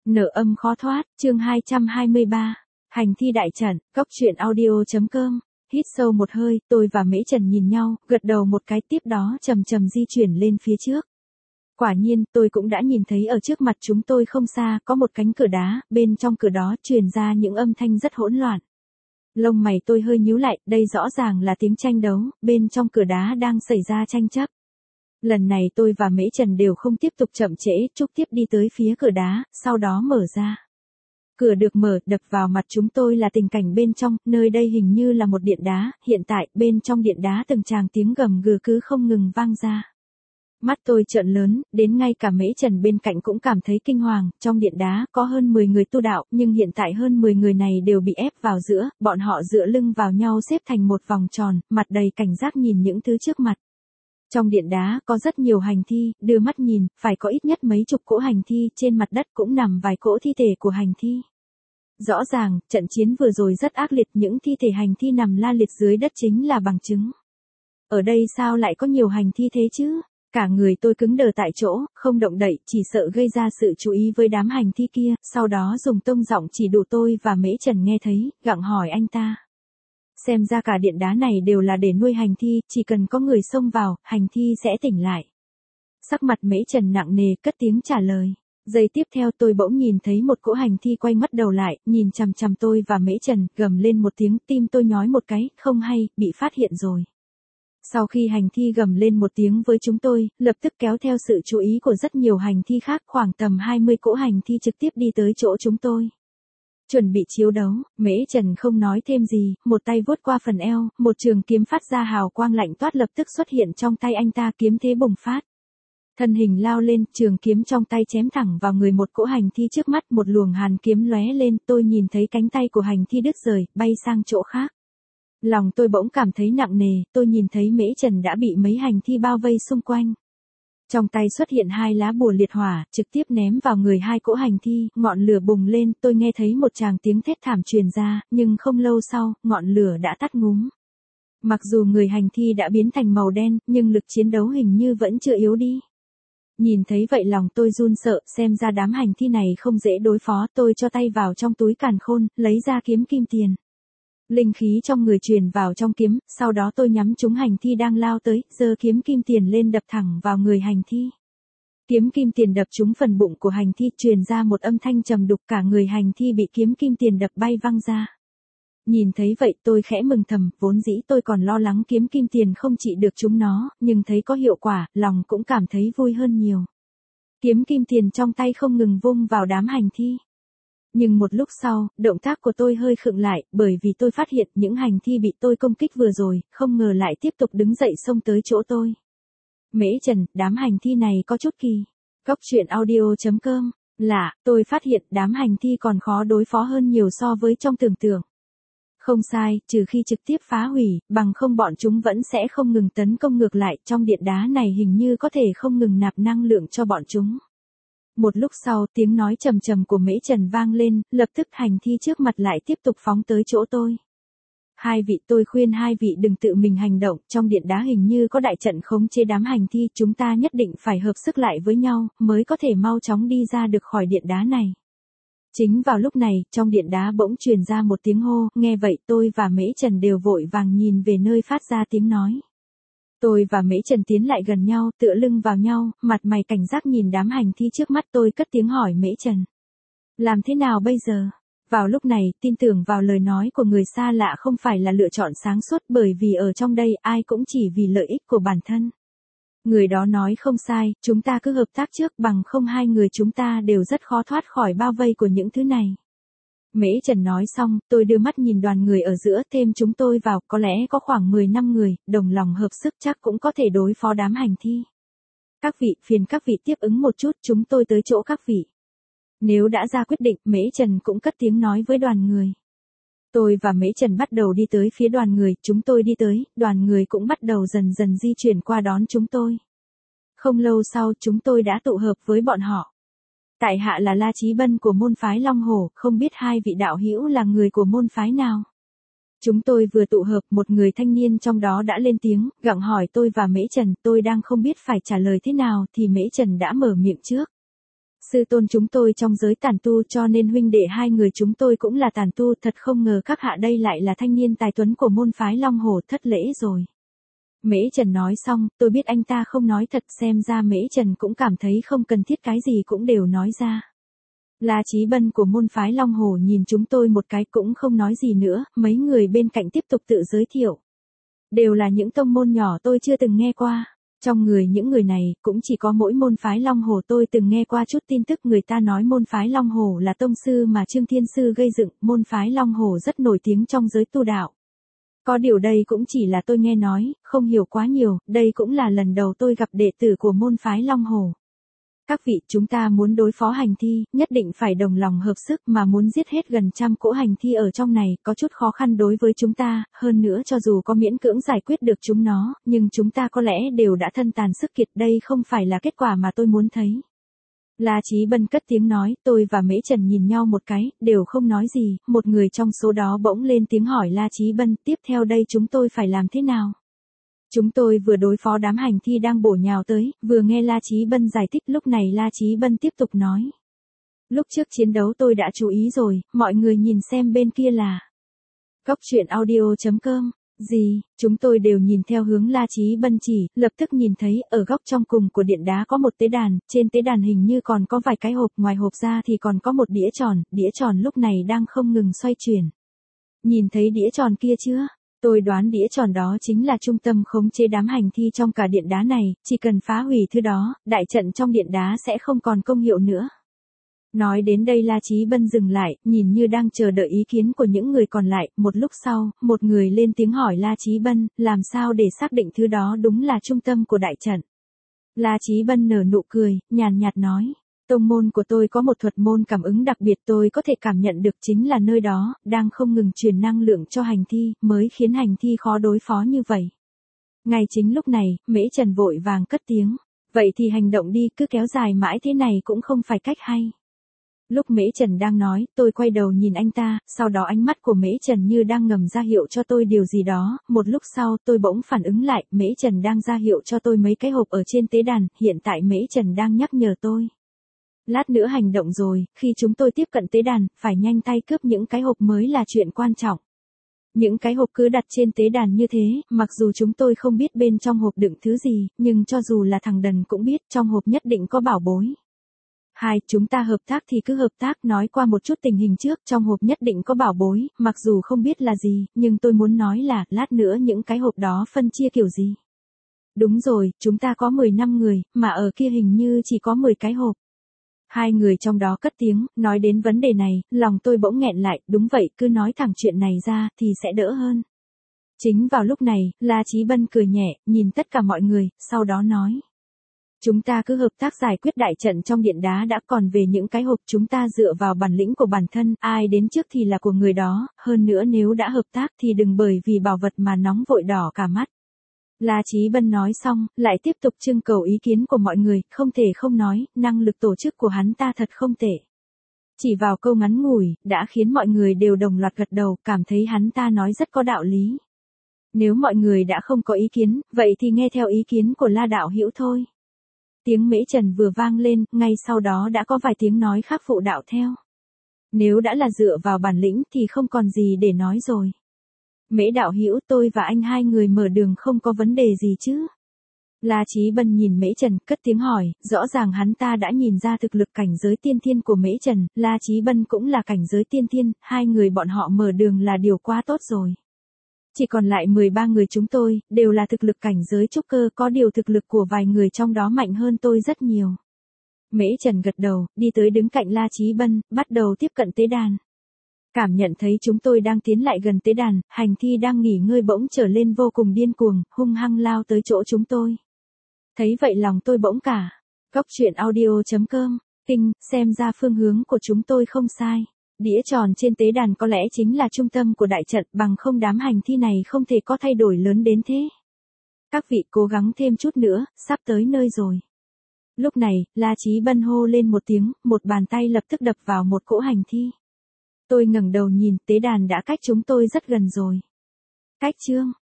Nợ âm khó thoát, chương 223. Hành thi đại trận, Cốc truyện audio.com. Hít sâu một hơi, tôi và Mễ Trần nhìn nhau, gật đầu một cái, tiếp đó chậm chậm di chuyển lên phía trước. Quả nhiên, tôi cũng đã nhìn thấy ở trước mặt chúng tôi không xa, có một cánh cửa đá, bên trong cửa đó truyền ra những âm thanh rất hỗn loạn. Lông mày tôi hơi nhíu lại, đây rõ ràng là tiếng tranh đấu, bên trong cửa đá đang xảy ra tranh chấp. Lần này tôi và Mễ Trần đều không tiếp tục chậm trễ, trực tiếp đi tới phía cửa đá, sau đó mở ra. Cửa được mở, đập vào mặt chúng tôi là tình cảnh bên trong, nơi đây hình như là một điện đá, hiện tại, bên trong điện đá từng tràng tiếng gầm gừ cứ không ngừng vang ra. Mắt tôi trợn lớn, đến ngay cả Mễ Trần bên cạnh cũng cảm thấy kinh hoàng, trong điện đá có hơn 10 người tu đạo, nhưng hiện tại hơn 10 người này đều bị ép vào giữa, bọn họ dựa lưng vào nhau xếp thành một vòng tròn, mặt đầy cảnh giác nhìn những thứ trước mặt. Trong điện đá có rất nhiều hành thi, đưa mắt nhìn, phải có ít nhất mấy chục cỗ hành thi, trên mặt đất cũng nằm vài cỗ thi thể của hành thi. Rõ ràng, trận chiến vừa rồi rất ác liệt, những thi thể hành thi nằm la liệt dưới đất chính là bằng chứng. Ở đây sao lại có nhiều hành thi thế chứ? Cả người tôi cứng đờ tại chỗ, không động đậy, chỉ sợ gây ra sự chú ý với đám hành thi kia, sau đó dùng tông giọng chỉ đủ tôi và Mễ Trần nghe thấy, gặng hỏi anh ta. Xem ra cả điện đá này đều là để nuôi hành thi, chỉ cần có người xông vào, hành thi sẽ tỉnh lại. Sắc mặt Mễ Trần nặng nề, cất tiếng trả lời. Giây tiếp theo tôi bỗng nhìn thấy một cỗ hành thi quay mắt đầu lại, nhìn chằm chằm tôi và Mễ Trần, gầm lên một tiếng, tim tôi nhói một cái, không hay, bị phát hiện rồi. Sau khi hành thi gầm lên một tiếng với chúng tôi, lập tức kéo theo sự chú ý của rất nhiều hành thi khác, khoảng tầm 20 cỗ hành thi trực tiếp đi tới chỗ chúng tôi. Chuẩn bị chiến đấu, Mễ Trần không nói thêm gì, một tay vuốt qua phần eo, một trường kiếm phát ra hào quang lạnh toát lập tức xuất hiện trong tay anh ta, kiếm thế bùng phát. Thân hình lao lên, trường kiếm trong tay chém thẳng vào người một cỗ hành thi trước mắt, một luồng hàn kiếm lóe lên, tôi nhìn thấy cánh tay của hành thi đứt rời, bay sang chỗ khác. Lòng tôi bỗng cảm thấy nặng nề, tôi nhìn thấy Mễ Trần đã bị mấy hành thi bao vây xung quanh. Trong tay xuất hiện 2 lá bùa liệt hỏa, trực tiếp ném vào người 2 cỗ hành thi, ngọn lửa bùng lên, tôi nghe thấy một tràng tiếng thét thảm truyền ra, nhưng không lâu sau, ngọn lửa đã tắt ngúm. Mặc dù người hành thi đã biến thành màu đen, nhưng lực chiến đấu hình như vẫn chưa yếu đi. Nhìn thấy vậy lòng tôi run sợ, xem ra đám hành thi này không dễ đối phó, tôi cho tay vào trong túi càn khôn, lấy ra kiếm kim tiền. Linh khí trong người truyền vào trong kiếm, sau đó tôi nhắm trúng hành thi đang lao tới, giơ kiếm kim tiền lên đập thẳng vào người hành thi. Kiếm kim tiền đập trúng phần bụng của hành thi, truyền ra một âm thanh trầm đục, cả người hành thi bị kiếm kim tiền đập bay văng ra. Nhìn thấy vậy tôi khẽ mừng thầm, vốn dĩ tôi còn lo lắng kiếm kim tiền không trị được chúng nó, nhưng thấy có hiệu quả, lòng cũng cảm thấy vui hơn nhiều. Kiếm kim tiền trong tay không ngừng vung vào đám hành thi. Nhưng một lúc sau, động tác của tôi hơi khựng lại, bởi vì tôi phát hiện những hành thi bị tôi công kích vừa rồi, không ngờ lại tiếp tục đứng dậy xông tới chỗ tôi. Mễ Trần, đám hành thi này có chút kỳ. Cốc truyện audio.com. Lạ, tôi phát hiện đám hành thi còn khó đối phó hơn nhiều so với trong tưởng tượng. Không sai, trừ khi trực tiếp phá hủy, bằng không bọn chúng vẫn sẽ không ngừng tấn công ngược lại, trong điện đá này hình như có thể không ngừng nạp năng lượng cho bọn chúng. Một lúc sau, tiếng nói trầm trầm của Mễ Trần vang lên, lập tức hành thi trước mặt lại tiếp tục phóng tới chỗ tôi. Hai vị, tôi khuyên hai vị đừng tự mình hành động, trong điện đá hình như có đại trận khống chế đám hành thi, chúng ta nhất định phải hợp sức lại với nhau, mới có thể mau chóng đi ra được khỏi điện đá này. Chính vào lúc này, trong điện đá bỗng truyền ra một tiếng hô, nghe vậy tôi và Mễ Trần đều vội vàng nhìn về nơi phát ra tiếng nói. Tôi và Mễ Trần tiến lại gần nhau, tựa lưng vào nhau, mặt mày cảnh giác nhìn đám hành thi trước mắt, tôi cất tiếng hỏi Mễ Trần. Làm thế nào bây giờ? Vào lúc này, tin tưởng vào lời nói của người xa lạ không phải là lựa chọn sáng suốt, bởi vì ở trong đây ai cũng chỉ vì lợi ích của bản thân. Người đó nói không sai, chúng ta cứ hợp tác trước, bằng không hai người chúng ta đều rất khó thoát khỏi bao vây của những thứ này. Mễ Trần nói xong, tôi đưa mắt nhìn đoàn người ở giữa, thêm chúng tôi vào, có lẽ có khoảng 10 năm người, đồng lòng hợp sức chắc cũng có thể đối phó đám hành thi. Các vị, phiền các vị tiếp ứng một chút, chúng tôi tới chỗ các vị. Nếu đã ra quyết định, Mễ Trần cũng cất tiếng nói với đoàn người. Tôi và Mễ Trần bắt đầu đi tới phía đoàn người, chúng tôi đi tới, đoàn người cũng bắt đầu dần dần di chuyển qua đón chúng tôi. Không lâu sau, chúng tôi đã tụ hợp với bọn họ. Tại hạ là La Chí Bân của môn phái Long Hổ, không biết hai vị đạo hữu là người của môn phái nào. Chúng tôi vừa tụ hợp, một người thanh niên trong đó đã lên tiếng, gặng hỏi tôi và Mễ Trần, tôi đang không biết phải trả lời thế nào thì Mễ Trần đã mở miệng trước. Sư tôn chúng tôi trong giới tản tu cho nên huynh đệ hai người chúng tôi cũng là tản tu, thật không ngờ các hạ đây lại là thanh niên tài tuấn của môn phái Long Hổ, thất lễ rồi. Mễ Trần nói xong, tôi biết anh ta không nói thật, xem ra Mễ Trần cũng cảm thấy không cần thiết cái gì cũng đều nói ra. La Chí Bân của môn phái Long Hổ nhìn chúng tôi một cái cũng không nói gì nữa, mấy người bên cạnh tiếp tục tự giới thiệu. Đều là những tông môn nhỏ tôi chưa từng nghe qua. Trong người những người này, cũng chỉ có mỗi môn phái Long Hổ tôi từng nghe qua chút tin tức, người ta nói môn phái Long Hổ là tông sư mà Trương Thiên Sư gây dựng, môn phái Long Hổ rất nổi tiếng trong giới tu đạo. Có điều đây cũng chỉ là tôi nghe nói, không hiểu quá nhiều, đây cũng là lần đầu tôi gặp đệ tử của môn phái Long Hổ. Các vị, chúng ta muốn đối phó hành thi, nhất định phải đồng lòng hợp sức, mà muốn giết hết gần 100 cỗ hành thi ở trong này, có chút khó khăn đối với chúng ta, hơn nữa cho dù có miễn cưỡng giải quyết được chúng nó, nhưng chúng ta có lẽ đều đã thân tàn sức kiệt, đây không phải là kết quả mà tôi muốn thấy. La Chí Bân cất tiếng nói, tôi và Mễ Trần nhìn nhau một cái, đều không nói gì, một người trong số đó bỗng lên tiếng hỏi La Chí Bân, tiếp theo đây chúng tôi phải làm thế nào? Chúng tôi vừa đối phó đám hành thi đang bổ nhào tới, vừa nghe La Chí Bân giải thích, lúc này La Chí Bân tiếp tục nói. Lúc trước chiến đấu tôi đã chú ý rồi, mọi người nhìn xem bên kia là Cốc Truyện Audio.com. Gì, chúng tôi đều nhìn theo hướng La Chí Bân chỉ, lập tức nhìn thấy, ở góc trong cùng của điện đá có một tế đàn, trên tế đàn hình như còn có vài cái hộp, ngoài hộp ra thì còn có một đĩa tròn lúc này đang không ngừng xoay chuyển. Nhìn thấy đĩa tròn kia chưa? Tôi đoán đĩa tròn đó chính là trung tâm khống chế đám hành thi trong cả điện đá này, chỉ cần phá hủy thứ đó, đại trận trong điện đá sẽ không còn công hiệu nữa. Nói đến đây La Chí Bân dừng lại, nhìn như đang chờ đợi ý kiến của những người còn lại, một lúc sau, một người lên tiếng hỏi La Chí Bân, làm sao để xác định thứ đó đúng là trung tâm của đại trận. La Chí Bân nở nụ cười, nhàn nhạt nói, tông môn của tôi có một thuật môn cảm ứng đặc biệt, tôi có thể cảm nhận được chính là nơi đó, đang không ngừng truyền năng lượng cho hành thi, mới khiến hành thi khó đối phó như vậy. Ngay chính lúc này, Mễ Trần vội vàng cất tiếng, vậy thì hành động đi, cứ kéo dài mãi thế này cũng không phải cách hay. Lúc Mễ Trần đang nói, tôi quay đầu nhìn anh ta, sau đó ánh mắt của Mễ Trần như đang ngầm ra hiệu cho tôi điều gì đó, một lúc sau tôi bỗng phản ứng lại, Mễ Trần đang ra hiệu cho tôi mấy cái hộp ở trên tế đàn, hiện tại Mễ Trần đang nhắc nhở tôi. Lát nữa hành động rồi, khi chúng tôi tiếp cận tế đàn, phải nhanh tay cướp những cái hộp mới là chuyện quan trọng. Những cái hộp cứ đặt trên tế đàn như thế, mặc dù chúng tôi không biết bên trong hộp đựng thứ gì, nhưng cho dù là thằng đần cũng biết trong hộp nhất định có bảo bối. Chúng ta hợp tác thì cứ hợp tác, nói qua một chút tình hình trước, trong hộp nhất định có bảo bối, mặc dù không biết là gì, nhưng tôi muốn nói là, lát nữa những cái hộp đó phân chia kiểu gì. Đúng rồi, chúng ta có 15 người, mà ở kia hình như chỉ có 10 cái hộp. Hai người trong đó cất tiếng, nói đến vấn đề này, lòng tôi bỗng nghẹn lại, đúng vậy, cứ nói thẳng chuyện này ra, thì sẽ đỡ hơn. Chính vào lúc này, La Chí Bân cười nhẹ, nhìn tất cả mọi người, sau đó nói. Chúng ta cứ hợp tác giải quyết đại trận trong điện đá đã, còn về những cái hộp chúng ta dựa vào bản lĩnh của bản thân, ai đến trước thì là của người đó, hơn nữa nếu đã hợp tác thì đừng bởi vì bảo vật mà nóng vội đỏ cả mắt. La Chí Bân nói xong, lại tiếp tục trưng cầu ý kiến của mọi người, không thể không nói, năng lực tổ chức của hắn ta thật không tệ. Chỉ vào câu ngắn ngủi, đã khiến mọi người đều đồng loạt gật đầu, cảm thấy hắn ta nói rất có đạo lý. Nếu mọi người đã không có ý kiến, vậy thì nghe theo ý kiến của La đạo hữu thôi. Tiếng Mễ Trần vừa vang lên, ngay sau đó đã có vài tiếng nói khác phụ đạo theo. Nếu đã là dựa vào bản lĩnh thì không còn gì để nói rồi. Mễ đạo hữu, tôi và anh hai người mở đường không có vấn đề gì chứ? La Chí Bân nhìn Mễ Trần, cất tiếng hỏi, rõ ràng hắn ta đã nhìn ra thực lực cảnh giới tiên thiên của Mễ Trần, La Chí Bân cũng là cảnh giới tiên thiên, hai người bọn họ mở đường là điều quá tốt rồi. Chỉ còn lại 13 người chúng tôi, đều là thực lực cảnh giới trúc cơ, có điều thực lực của vài người trong đó mạnh hơn tôi rất nhiều. Mễ Trần gật đầu, đi tới đứng cạnh La Chí Bân, bắt đầu tiếp cận tế đàn. Cảm nhận thấy chúng tôi đang tiến lại gần tế đàn, hành thi đang nghỉ ngơi bỗng trở lên vô cùng điên cuồng, hung hăng lao tới chỗ chúng tôi. Thấy vậy lòng tôi bỗng cả. Cốc Truyện Audio.com, kinh, xem ra phương hướng của chúng tôi không sai. Đĩa tròn trên tế đàn có lẽ chính là trung tâm của đại trận, bằng không đám hành thi này không thể có thay đổi lớn đến thế. Các vị cố gắng thêm chút nữa, sắp tới nơi rồi. Lúc này, La Chí Bân hô lên một tiếng, một bàn tay lập tức đập vào một cỗ hành thi. Tôi ngẩng đầu nhìn, tế đàn đã cách chúng tôi rất gần rồi. Cách chương